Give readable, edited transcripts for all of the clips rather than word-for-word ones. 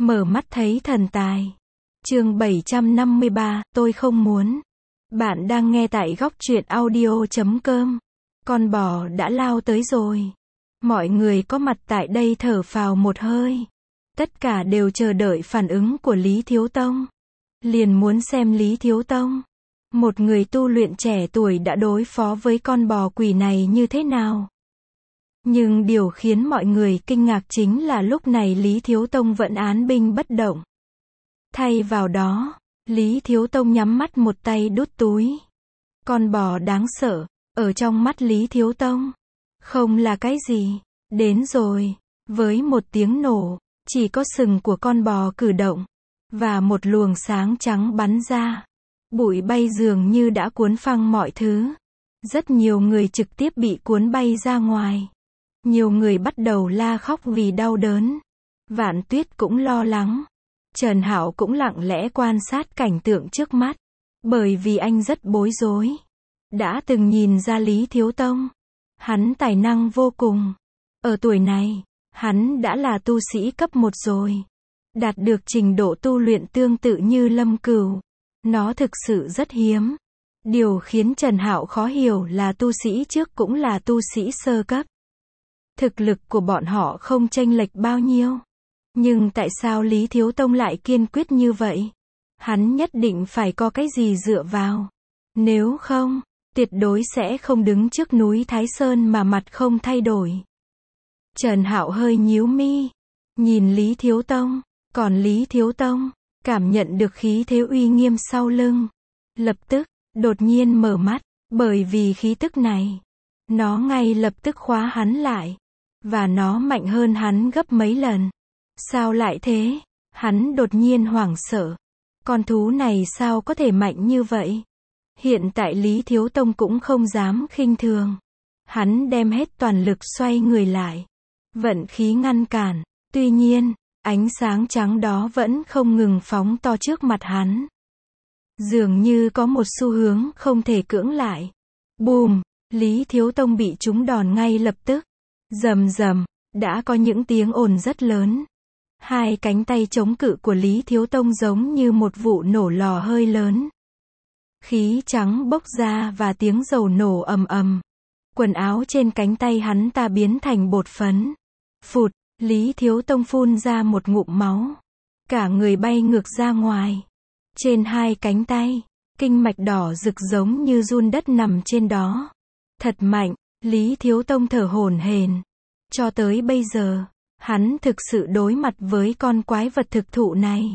Mở mắt thấy thần tài. Chương 753, tôi không muốn. Bạn đang nghe tại góc truyện audio.com. Con bò đã lao tới rồi. Mọi người có mặt tại đây thở phào một hơi. Tất cả đều chờ đợi phản ứng của Lý Thiếu Tông. Liền muốn xem Lý Thiếu Tông, một người tu luyện trẻ tuổi đã đối phó với con bò quỷ này như thế nào. Nhưng điều khiến mọi người kinh ngạc chính là lúc này Lý Thiếu Tông vẫn án binh bất động. Thay vào đó, Lý Thiếu Tông nhắm mắt một tay đút túi. Con bò đáng sợ, ở trong mắt Lý Thiếu Tông, không là cái gì. Đến rồi, với một tiếng nổ, chỉ có sừng của con bò cử động, và một luồng sáng trắng bắn ra. Bụi bay dường như đã cuốn phăng mọi thứ. Rất nhiều người trực tiếp bị cuốn bay ra ngoài. Nhiều người bắt đầu la khóc vì đau đớn. Vạn Tuyết cũng lo lắng. Trần Hạo cũng lặng lẽ quan sát cảnh tượng trước mắt. Bởi vì anh rất bối rối. Đã từng nhìn ra Lý Thiếu Tông. Hắn tài năng vô cùng. Ở tuổi này, hắn đã là tu sĩ cấp 1 rồi. Đạt được trình độ tu luyện tương tự như Lâm Cửu. Nó thực sự rất hiếm. Điều khiến Trần Hạo khó hiểu là tu sĩ trước cũng là tu sĩ sơ cấp. Thực lực của bọn họ không chênh lệch bao nhiêu. Nhưng tại sao Lý Thiếu Tông lại kiên quyết như vậy? Hắn nhất định phải có cái gì dựa vào. Nếu không, tuyệt đối sẽ không đứng trước núi Thái Sơn mà mặt không thay đổi. Trần Hạo hơi nhíu mi. Nhìn Lý Thiếu Tông. Còn Lý Thiếu Tông, cảm nhận được khí thế uy nghiêm sau lưng. Lập tức, đột nhiên mở mắt. Bởi vì khí tức này, nó ngay lập tức khóa hắn lại. Và nó mạnh hơn hắn gấp mấy lần. Sao lại thế? Hắn đột nhiên hoảng sợ. Con thú này sao có thể mạnh như vậy? Hiện tại Lý Thiếu Tông cũng không dám khinh thường. Hắn đem hết toàn lực xoay người lại. Vận khí ngăn cản. Tuy nhiên, ánh sáng trắng đó vẫn không ngừng phóng to trước mặt hắn. Dường như có một xu hướng không thể cưỡng lại. Bùm, Lý Thiếu Tông bị trúng đòn ngay lập tức. Rầm rầm, đã có những tiếng ồn rất lớn. Hai cánh tay chống cự của Lý Thiếu Tông giống như một vụ nổ lò hơi lớn. Khí trắng bốc ra và tiếng dầu nổ ầm ầm. Quần áo trên cánh tay hắn ta biến thành bột phấn. Phụt, Lý Thiếu Tông phun ra một ngụm máu. Cả người bay ngược ra ngoài. Trên hai cánh tay, kinh mạch đỏ rực giống như giun đất nằm trên đó. Thật mạnh, Lý Thiếu Tông thở hổn hển. Cho tới bây giờ, hắn thực sự đối mặt với con quái vật thực thụ này.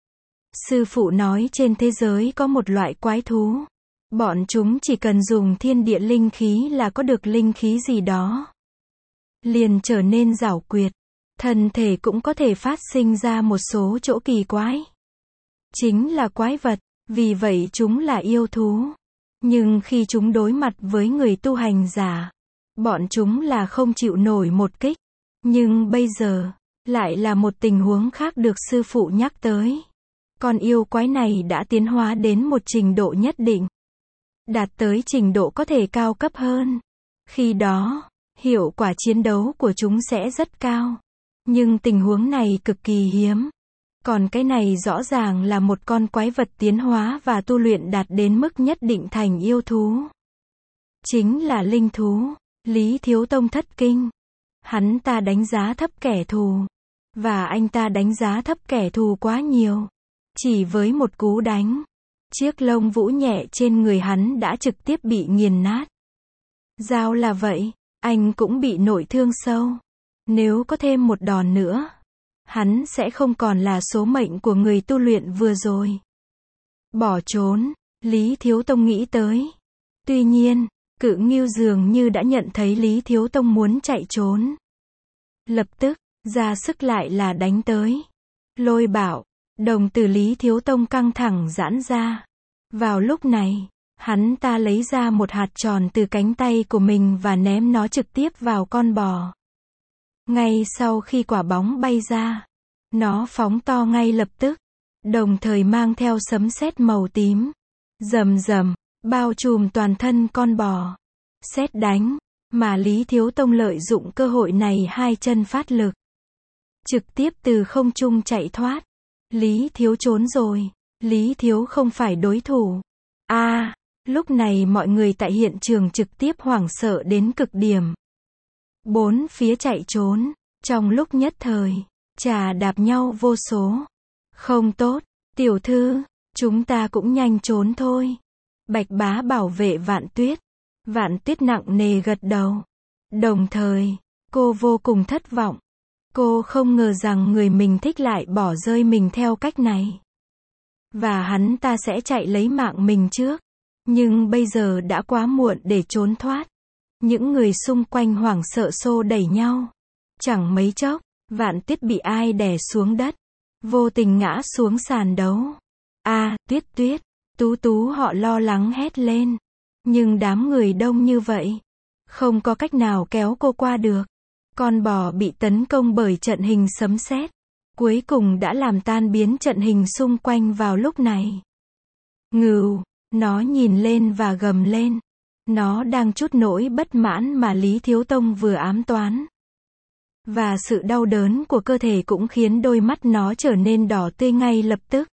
Sư phụ nói trên thế giới có một loại quái thú. Bọn chúng chỉ cần dùng thiên địa linh khí là có được linh khí gì đó. Liền trở nên giảo quyệt. Thân thể cũng có thể phát sinh ra một số chỗ kỳ quái. Chính là quái vật, vì vậy chúng là yêu thú. Nhưng khi chúng đối mặt với người tu hành giả, bọn chúng là không chịu nổi một kích. Nhưng bây giờ, lại là một tình huống khác được sư phụ nhắc tới. Con yêu quái này đã tiến hóa đến một trình độ nhất định. Đạt tới trình độ có thể cao cấp hơn. Khi đó, hiệu quả chiến đấu của chúng sẽ rất cao. Nhưng tình huống này cực kỳ hiếm. Còn cái này rõ ràng là một con quái vật tiến hóa và tu luyện đạt đến mức nhất định thành yêu thú. Chính là linh thú. Lý Thiếu Tông thất kinh. Hắn ta đánh giá thấp kẻ thù. Và anh ta đánh giá thấp kẻ thù quá nhiều. Chỉ với một cú đánh, chiếc lông vũ nhẹ trên người hắn đã trực tiếp bị nghiền nát. Dao là vậy, anh cũng bị nội thương sâu. Nếu có thêm một đòn nữa, hắn sẽ không còn là số mệnh của người tu luyện vừa rồi. Bỏ trốn, Lý Thiếu Tông nghĩ tới. Tuy nhiên, Cự Ngưu dường như đã nhận thấy Lý Thiếu Tông muốn chạy trốn. Lập tức, ra sức lại là đánh tới. Lôi Bảo, đồng tử Lý Thiếu Tông căng thẳng giãn ra. Vào lúc này, hắn ta lấy ra một hạt tròn từ cánh tay của mình và ném nó trực tiếp vào con bò. Ngay sau khi quả bóng bay ra, nó phóng to ngay lập tức, đồng thời mang theo sấm sét màu tím. Rầm rầm, bao trùm toàn thân con bò. Sét đánh, mà Lý Thiếu Tông lợi dụng cơ hội này hai chân phát lực. trực tiếp từ không trung chạy thoát. Lý Thiếu trốn rồi. Lý Thiếu không phải đối thủ. Lúc này mọi người tại hiện trường trực tiếp hoảng sợ đến cực điểm. Bốn phía chạy trốn. Trong lúc nhất thời, chà đạp nhau vô số. Không tốt, tiểu thư, chúng ta cũng nhanh trốn thôi. Bạch Bá bảo vệ Vạn Tuyết. Vạn Tuyết nặng nề gật đầu. Đồng thời, cô vô cùng thất vọng. Cô không ngờ rằng người mình thích lại bỏ rơi mình theo cách này. Và hắn ta sẽ chạy lấy mạng mình trước. Nhưng bây giờ đã quá muộn để trốn thoát. Những người xung quanh hoảng sợ xô đẩy nhau. Chẳng mấy chốc, Vạn Tuyết bị ai đè xuống đất. Vô tình ngã xuống sàn đấu. Tuyết Tuyết, Tú Tú họ lo lắng hét lên. Nhưng đám người đông như vậy. Không có cách nào kéo cô qua được. Con bò bị tấn công bởi trận hình sấm sét. Cuối cùng đã làm tan biến trận hình xung quanh vào lúc này. Ngưu, nó nhìn lên và gầm lên. Nó đang trút nỗi bất mãn mà Lý Thiếu Tông vừa ám toán. Và sự đau đớn của cơ thể cũng khiến đôi mắt nó trở nên đỏ tươi ngay lập tức.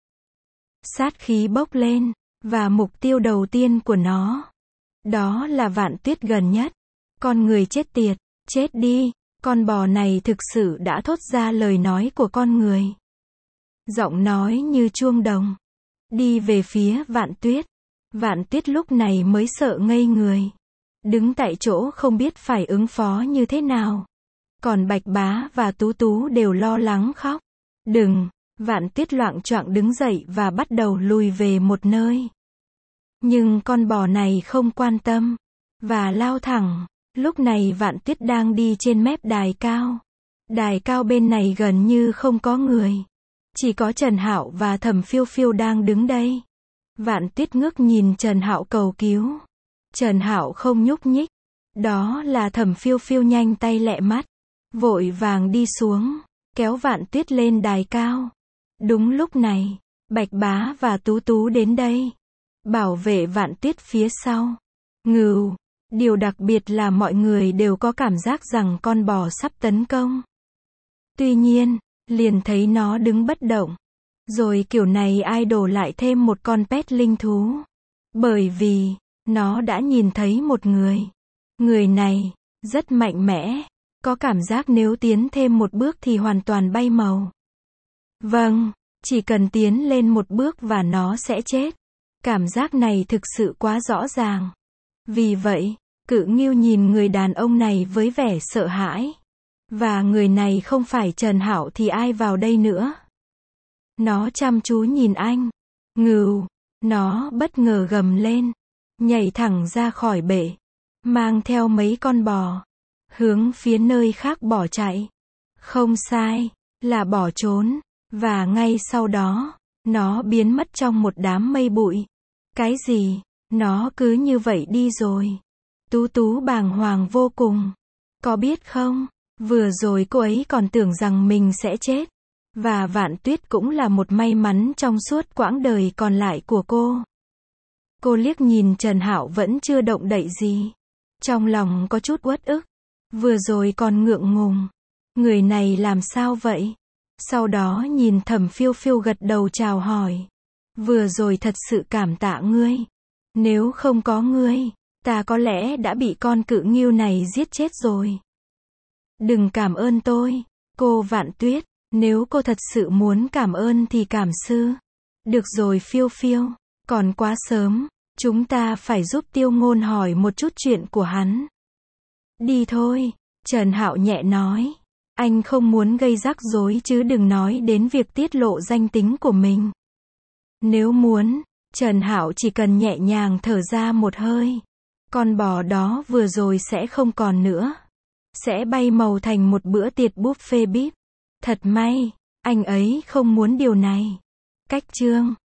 Sát khí bốc lên, và mục tiêu đầu tiên của nó, đó là Vạn Tuyết gần nhất. Con người chết tiệt, chết đi, con bò này thực sự đã thốt ra lời nói của con người. Giọng nói như chuông đồng, đi về phía Vạn Tuyết. Vạn Tuyết lúc này mới sợ ngây người. Đứng tại chỗ không biết phải ứng phó như thế nào. Còn Bạch Bá và Tú Tú đều lo lắng khóc. Đừng, Vạn Tuyết loạng choạng đứng dậy và bắt đầu lùi về một nơi. Nhưng con bò này không quan tâm, và lao thẳng. Lúc này Vạn Tuyết đang đi trên mép đài cao. Đài cao bên này gần như không có người. Chỉ có Trần Hạo và Thẩm Phiêu Phiêu đang đứng đây. Vạn Tuyết ngước nhìn Trần Hạo cầu cứu. Trần Hạo không nhúc nhích. Đó là Thẩm Phiêu Phiêu nhanh tay lẹ mắt. Vội vàng đi xuống, kéo Vạn Tuyết lên đài cao. Đúng lúc này, Bạch Bá và Tú Tú đến đây. Bảo vệ Vạn Tuyết phía sau. Ngưu, điều đặc biệt là mọi người đều có cảm giác rằng con bò sắp tấn công. Tuy nhiên, liền thấy nó đứng bất động. Rồi kiểu này ai đổ lại thêm một con pet linh thú. Bởi vì, nó đã nhìn thấy một người. Người này, rất mạnh mẽ. Có cảm giác nếu tiến thêm một bước thì hoàn toàn bay màu. Vâng, chỉ cần tiến lên một bước và nó sẽ chết. Cảm giác này thực sự quá rõ ràng. Vì vậy, Cự Ngưu nhìn người đàn ông này với vẻ sợ hãi. Và người này không phải Trần Hạo thì ai vào đây nữa. Nó chăm chú nhìn anh. Ngưu, nó bất ngờ gầm lên. Nhảy thẳng ra khỏi bể. Mang theo mấy con bò. Hướng phía nơi khác bỏ chạy. Không sai, là bỏ trốn. Và ngay sau đó, nó biến mất trong một đám mây bụi. Cái gì? Nó cứ như vậy đi rồi. Tú Tú bàng hoàng vô cùng. Có biết không, vừa rồi cô ấy còn tưởng rằng mình sẽ chết. Và Vạn Tuyết cũng là một may mắn trong suốt quãng đời còn lại của cô. Cô liếc nhìn Trần Hạo vẫn chưa động đậy gì. Trong lòng có chút uất ức. Vừa rồi còn ngượng ngùng. Người này làm sao vậy? Sau đó nhìn Thẩm Phiêu Phiêu gật đầu chào hỏi. Vừa rồi thật sự cảm tạ ngươi. Nếu không có ngươi, ta có lẽ đã bị con Cự Ngưu này giết chết rồi. Đừng cảm ơn tôi, cô Vạn Tuyết. Nếu cô thật sự muốn cảm ơn thì cảm sư. Được rồi Phiêu Phiêu, còn quá sớm. Chúng ta phải giúp Tiêu Ngôn hỏi một chút chuyện của hắn. Đi thôi, Trần Hạo nhẹ nói. Anh không muốn gây rắc rối chứ đừng nói đến việc tiết lộ danh tính của mình. Nếu muốn, Trần Hạo chỉ cần nhẹ nhàng thở ra một hơi. Con bò đó vừa rồi sẽ không còn nữa. Sẽ bay màu thành một bữa tiệc buffet bíp. Thật may, anh ấy không muốn điều này. Cách chương